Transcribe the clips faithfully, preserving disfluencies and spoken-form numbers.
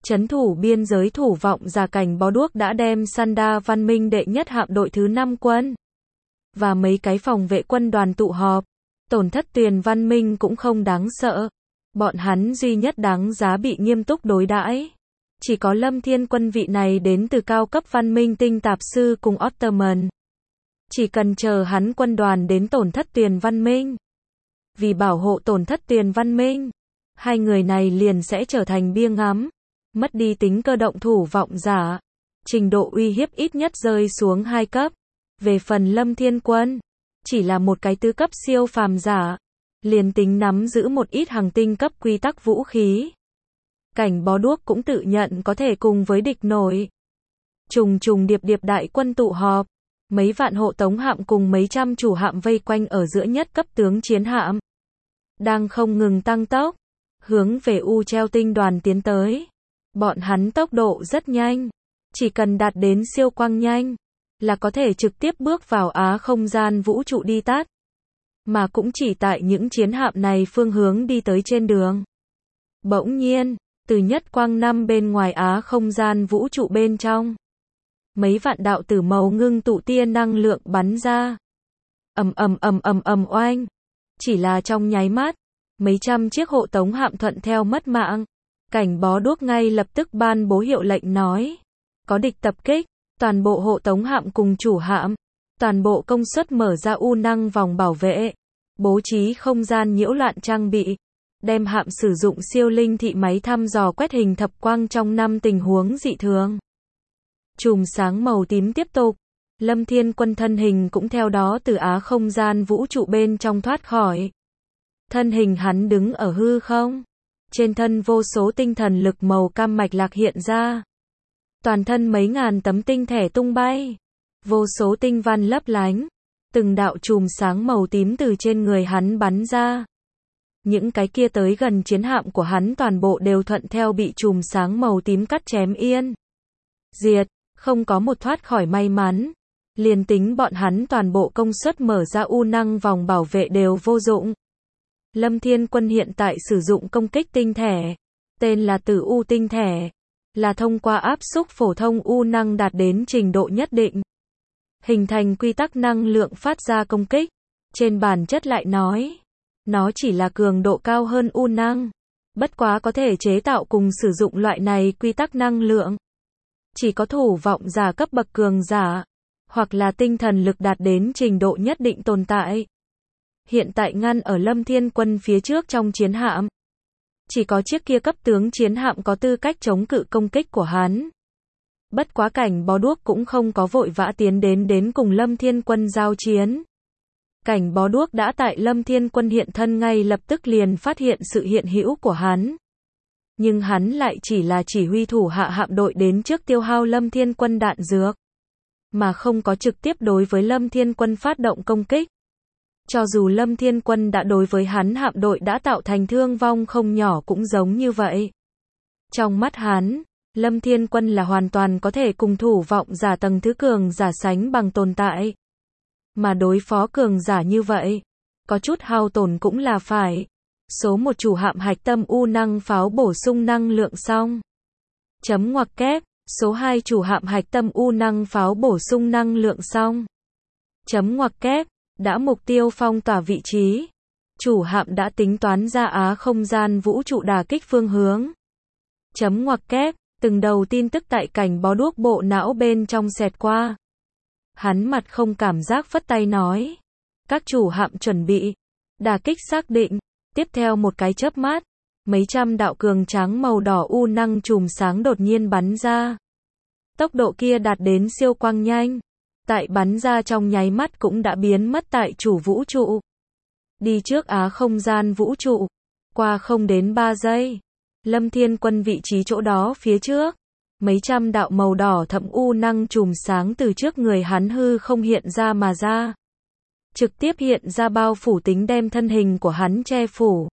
trấn thủ biên giới thủ vọng giả Cảnh Bó Đuốc đã đem Sanda văn minh đệ nhất hạm đội thứ năm quân và mấy cái phòng vệ quân đoàn tụ họp. Tổn thất Tuyền văn minh cũng không đáng sợ. Bọn hắn duy nhất đáng giá bị nghiêm túc đối đãi. Chỉ có Lâm Thiên Quân vị này đến từ cao cấp văn minh tinh tạp sư cùng Ottoman. Chỉ cần chờ hắn quân đoàn đến tổn thất Tuyền văn minh. Vì bảo hộ tổn thất Tuyền văn minh, hai người này liền sẽ trở thành bia ngắm, mất đi tính cơ động thủ vọng giả. Trình độ uy hiếp ít nhất rơi xuống hai cấp. Về phần Lâm Thiên Quân, chỉ là một cái tứ cấp siêu phàm giả, liền tính nắm giữ một ít hàng tinh cấp quy tắc vũ khí. Cảnh Bó Đuốc cũng tự nhận có thể cùng với địch nổi. Trùng trùng điệp điệp đại quân tụ họp, mấy vạn hộ tống hạm cùng mấy trăm chủ hạm vây quanh ở giữa nhất cấp tướng chiến hạm. Đang không ngừng tăng tốc, hướng về U Treo tinh đoàn tiến tới. Bọn hắn tốc độ rất nhanh, chỉ cần đạt đến siêu quang nhanh, là có thể trực tiếp bước vào Á không gian vũ trụ đi tắt. Mà cũng chỉ tại những chiến hạm này phương hướng đi tới trên đường. Bỗng nhiên, từ nhất quang năm bên ngoài Á không gian vũ trụ bên trong, mấy vạn đạo tử màu ngưng tụ tia năng lượng bắn ra. Ầm ầm ầm ầm ầm oanh. Chỉ là trong nháy mắt, mấy trăm chiếc hộ tống hạm thuận theo mất mạng. Cảnh Bó Đuốc ngay lập tức ban bố hiệu lệnh nói, có địch tập kích, toàn bộ hộ tống hạm cùng chủ hạm, toàn bộ công suất mở ra u năng vòng bảo vệ, bố trí không gian nhiễu loạn trang bị, đem hạm sử dụng siêu linh thị máy thăm dò quét hình thập quang trong năm tình huống dị thường. Chùm sáng màu tím tiếp tục, Lâm Thiên Quân thân hình cũng theo đó từ Á không gian vũ trụ bên trong thoát khỏi. Thân hình hắn đứng ở hư không, trên thân vô số tinh thần lực màu cam mạch lạc hiện ra. Toàn thân mấy ngàn tấm tinh thể tung bay, vô số tinh văn lấp lánh, từng đạo chùm sáng màu tím từ trên người hắn bắn ra. Những cái kia tới gần chiến hạm của hắn toàn bộ đều thuận theo bị chùm sáng màu tím cắt chém yên diệt, không có một thoát khỏi may mắn. Liền tính bọn hắn toàn bộ công suất mở ra u năng vòng bảo vệ đều vô dụng. Lâm Thiên Quân hiện tại sử dụng công kích tinh thể, tên là Tử U tinh thể, là thông qua áp xúc phổ thông u năng đạt đến trình độ nhất định, hình thành quy tắc năng lượng phát ra công kích. Trên bản chất lại nói, nó chỉ là cường độ cao hơn u năng, bất quá có thể chế tạo cùng sử dụng loại này quy tắc năng lượng. Chỉ có thủ vọng giả cấp bậc cường giả, hoặc là tinh thần lực đạt đến trình độ nhất định tồn tại. Hiện tại ngăn ở Lâm Thiên Quân phía trước trong chiến hạm, chỉ có chiếc kia cấp tướng chiến hạm có tư cách chống cự công kích của hắn. Bất quá Cảnh Bó Đuốc cũng không có vội vã tiến đến đến cùng Lâm Thiên Quân giao chiến. Cảnh Bó Đuốc đã tại Lâm Thiên Quân hiện thân ngay lập tức liền phát hiện sự hiện hữu của hắn. Nhưng hắn lại chỉ là chỉ huy thủ hạ hạm đội đến trước tiêu hao Lâm Thiên Quân đạn dược, mà không có trực tiếp đối với Lâm Thiên Quân phát động công kích. Cho dù Lâm Thiên Quân đã đối với hắn hạm đội đã tạo thành thương vong không nhỏ cũng giống như vậy. Trong mắt hắn, Lâm Thiên Quân là hoàn toàn có thể cùng thủ vọng giả tầng thứ cường giả sánh bằng tồn tại. Mà đối phó cường giả như vậy, có chút hao tổn cũng là phải. Số một chủ hạm hạch tâm u năng pháo bổ sung năng lượng xong. Chấm ngoặc kép, số hai chủ hạm hạch tâm u năng pháo bổ sung năng lượng xong. Chấm ngoặc kép, đã mục tiêu phong tỏa vị trí. Chủ hạm đã tính toán ra Á không gian vũ trụ đả kích phương hướng. Chấm ngoặc kép, từng đầu tin tức tại Cảnh Bó Đuốc bộ não bên trong xẹt qua. Hắn mặt không cảm giác phất tay nói. Các chủ hạm chuẩn bị. Đả kích xác định. Tiếp theo một cái chớp mắt, mấy trăm đạo cường tráng màu đỏ u năng chùm sáng đột nhiên bắn ra. Tốc độ kia đạt đến siêu quang nhanh. Tại bắn ra trong nháy mắt cũng đã biến mất tại chủ vũ trụ. Đi trước Á không gian vũ trụ. Qua không đến ba giây. Lâm Thiên Quân vị trí chỗ đó phía trước. Mấy trăm đạo màu đỏ thẫm u năng chùm sáng từ trước người hắn hư không hiện ra mà ra. Trực tiếp hiện ra bao phủ tính đem thân hình của hắn che phủ.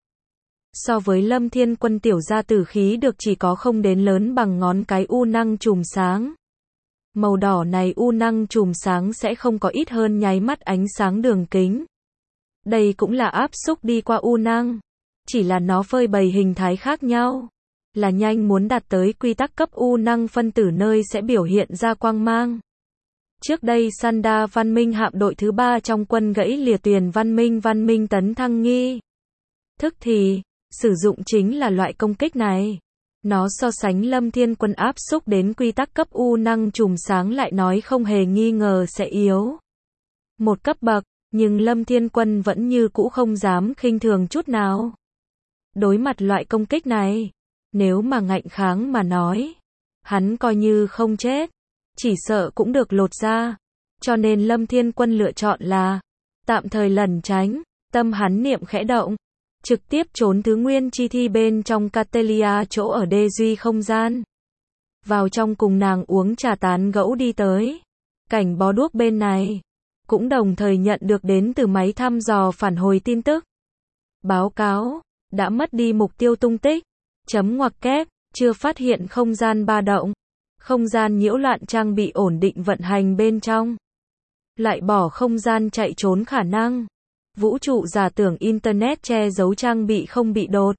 So với Lâm Thiên Quân tiểu gia tử khí được chỉ có không đến lớn bằng ngón cái u năng chùm sáng. Màu đỏ này u năng chùm sáng sẽ không có ít hơn nháy mắt ánh sáng đường kính. Đây cũng là áp xúc đi qua u năng. Chỉ là nó phơi bày hình thái khác nhau. là nhanh muốn đạt tới quy tắc cấp U năng phân tử nơi sẽ biểu hiện ra quang mang. Trước đây Sanda văn minh hạm đội thứ ba trong quân gãy lìa tuyền văn minh văn minh tấn thăng nghi thức thì sử dụng chính là loại công kích này. Nó so sánh Lâm Thiên Quân áp xúc đến quy tắc cấp U năng chùm sáng lại nói không hề nghi ngờ sẽ yếu một cấp bậc, nhưng Lâm Thiên Quân vẫn như cũ không dám khinh thường chút nào. Đối mặt loại công kích này, nếu mà ngạnh kháng mà nói, hắn coi như không chết, chỉ sợ cũng được lột ra. Cho nên Lâm Thiên Quân lựa chọn là tạm thời lẩn tránh, tâm hắn niệm khẽ động, trực tiếp trốn thứ nguyên chi thi bên trong Catelia chỗ ở đê duy không gian. Vào trong cùng nàng uống trà tán gẫu đi tới. Cảnh bó đuốc bên này cũng đồng thời nhận được đến từ máy thăm dò phản hồi tin tức. Báo cáo, đã mất đi mục tiêu tung tích, chấm ngoặc kép, chưa phát hiện không gian ba động, không gian nhiễu loạn trang bị ổn định vận hành bên trong. Loại bỏ không gian chạy trốn khả năng. Vũ trụ giả tưởng Internet che giấu trang bị không bị đột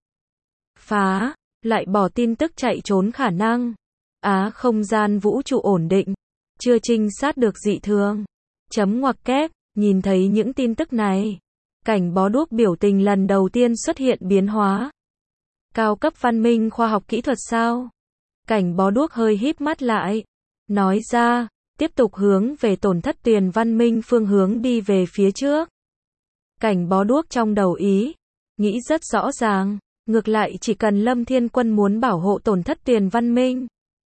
phá, loại bỏ tin tức chạy trốn khả năng. Á không gian vũ trụ ổn định, chưa trinh sát được dị thường. Chấm ngoặc kép, nhìn thấy những tin tức này. Cảnh bó đuốc biểu tình lần đầu tiên xuất hiện biến hóa. Cao cấp văn minh khoa học kỹ thuật sao? Cảnh bó đuốc hơi híp mắt lại. Nói ra, tiếp tục hướng về tổn thất tuyền văn minh phương hướng đi về phía trước. Cảnh bó đuốc trong đầu ý, nghĩ rất rõ ràng, ngược lại chỉ cần Lâm Thiên Quân muốn bảo hộ tổn thất tuyền văn minh,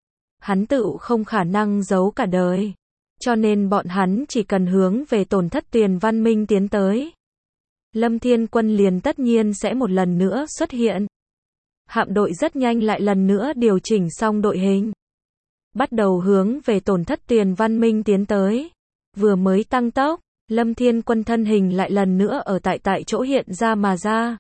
hắn tự không khả năng giấu cả đời, cho nên bọn hắn chỉ cần hướng về tổn thất tuyền văn minh tiến tới. Lâm Thiên Quân liền tất nhiên sẽ một lần nữa xuất hiện. Hạm đội rất nhanh lại lần nữa điều chỉnh xong đội hình, bắt đầu hướng về tổn thất tuyền văn minh tiến tới. Vừa mới tăng tốc, Lâm Thiên Quân thân hình lại lần nữa ở tại tại chỗ hiện ra mà ra.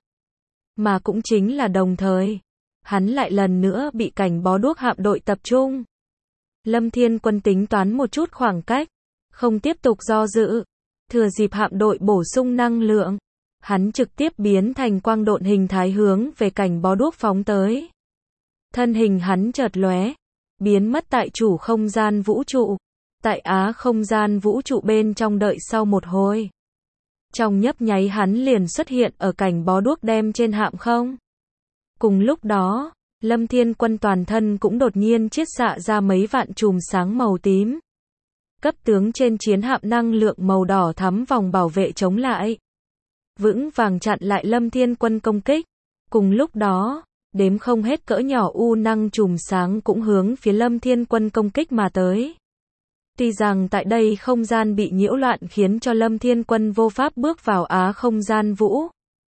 Mà cũng chính là đồng thời, hắn lại lần nữa bị cảnh bó đuốc hạm đội tập trung. Lâm Thiên Quân tính toán một chút khoảng cách, không tiếp tục do dự, thừa dịp hạm đội bổ sung năng lượng, hắn trực tiếp biến thành quang độn hình thái hướng về cảnh bó đuốc phóng tới. Thân hình hắn chợt lóe, biến mất tại chủ không gian vũ trụ. Tại Á không gian vũ trụ bên trong đợi sau một hồi. Trong nhấp nháy hắn liền xuất hiện ở cảnh bó đuốc đem trên hạm không. Cùng lúc đó, Lâm Thiên Quân toàn thân cũng đột nhiên chiết xạ ra mấy vạn chùm sáng màu tím. Cấp tướng trên chiến hạm năng lượng màu đỏ thắm vòng bảo vệ chống lại. Vững vàng chặn lại Lâm Thiên Quân công kích. Cùng lúc đó, đếm không hết cỡ nhỏ u năng chùm sáng cũng hướng phía Lâm Thiên Quân công kích mà tới. Tuy rằng tại đây không gian bị nhiễu loạn khiến cho Lâm Thiên Quân vô pháp bước vào Á không gian vũ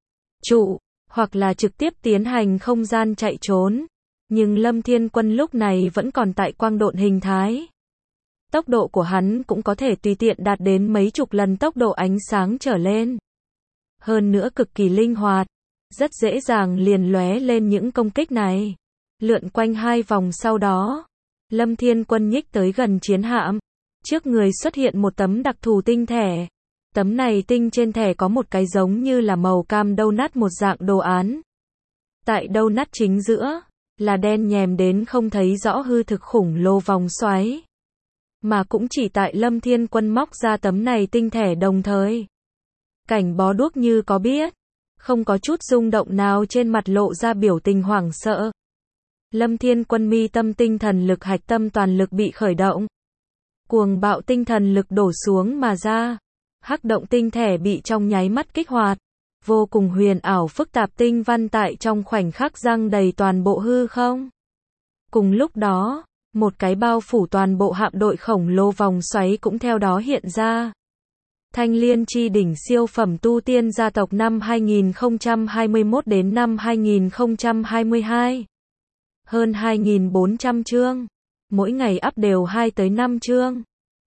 trụ, hoặc là trực tiếp tiến hành không gian chạy trốn, nhưng Lâm Thiên Quân lúc này vẫn còn tại quang độn hình thái. Tốc độ của hắn cũng có thể tùy tiện đạt đến mấy chục lần tốc độ ánh sáng trở lên. Hơn nữa cực kỳ linh hoạt, rất dễ dàng liền lóe lên những công kích này. Lượn quanh hai vòng sau đó, Lâm Thiên Quân nhích tới gần chiến hạm. Trước người xuất hiện một tấm đặc thù tinh thẻ. Tấm này tinh trên thẻ có một cái giống như là màu cam donut một dạng đồ án. Tại donut chính giữa, là đen nhèm đến không thấy rõ hư thực khủng lồ vòng xoáy. Mà cũng chỉ tại Lâm Thiên Quân móc ra tấm này tinh thẻ đồng thời. Cảnh bó đuốc như có biết, không có chút rung động nào trên mặt lộ ra biểu tình hoảng sợ. Lâm Thiên Quân mi tâm tinh thần lực hạch tâm toàn lực bị khởi động. Cuồng bạo tinh thần lực đổ xuống mà ra. Hắc động tinh thể bị trong nháy mắt kích hoạt. Vô cùng huyền ảo phức tạp tinh văn tại trong khoảnh khắc răng đầy toàn bộ hư không. Cùng lúc đó, một cái bao phủ toàn bộ hạm đội khổng lồ vòng xoáy cũng theo đó hiện ra. Thanh Liên chi đỉnh siêu phẩm tu tiên gia tộc năm hai nghìn không trăm hai mươi mốt đến năm hai nghìn không trăm hai mươi hai. Hơn hai nghìn bốn trăm chương. Mỗi ngày up đều hai tới năm chương.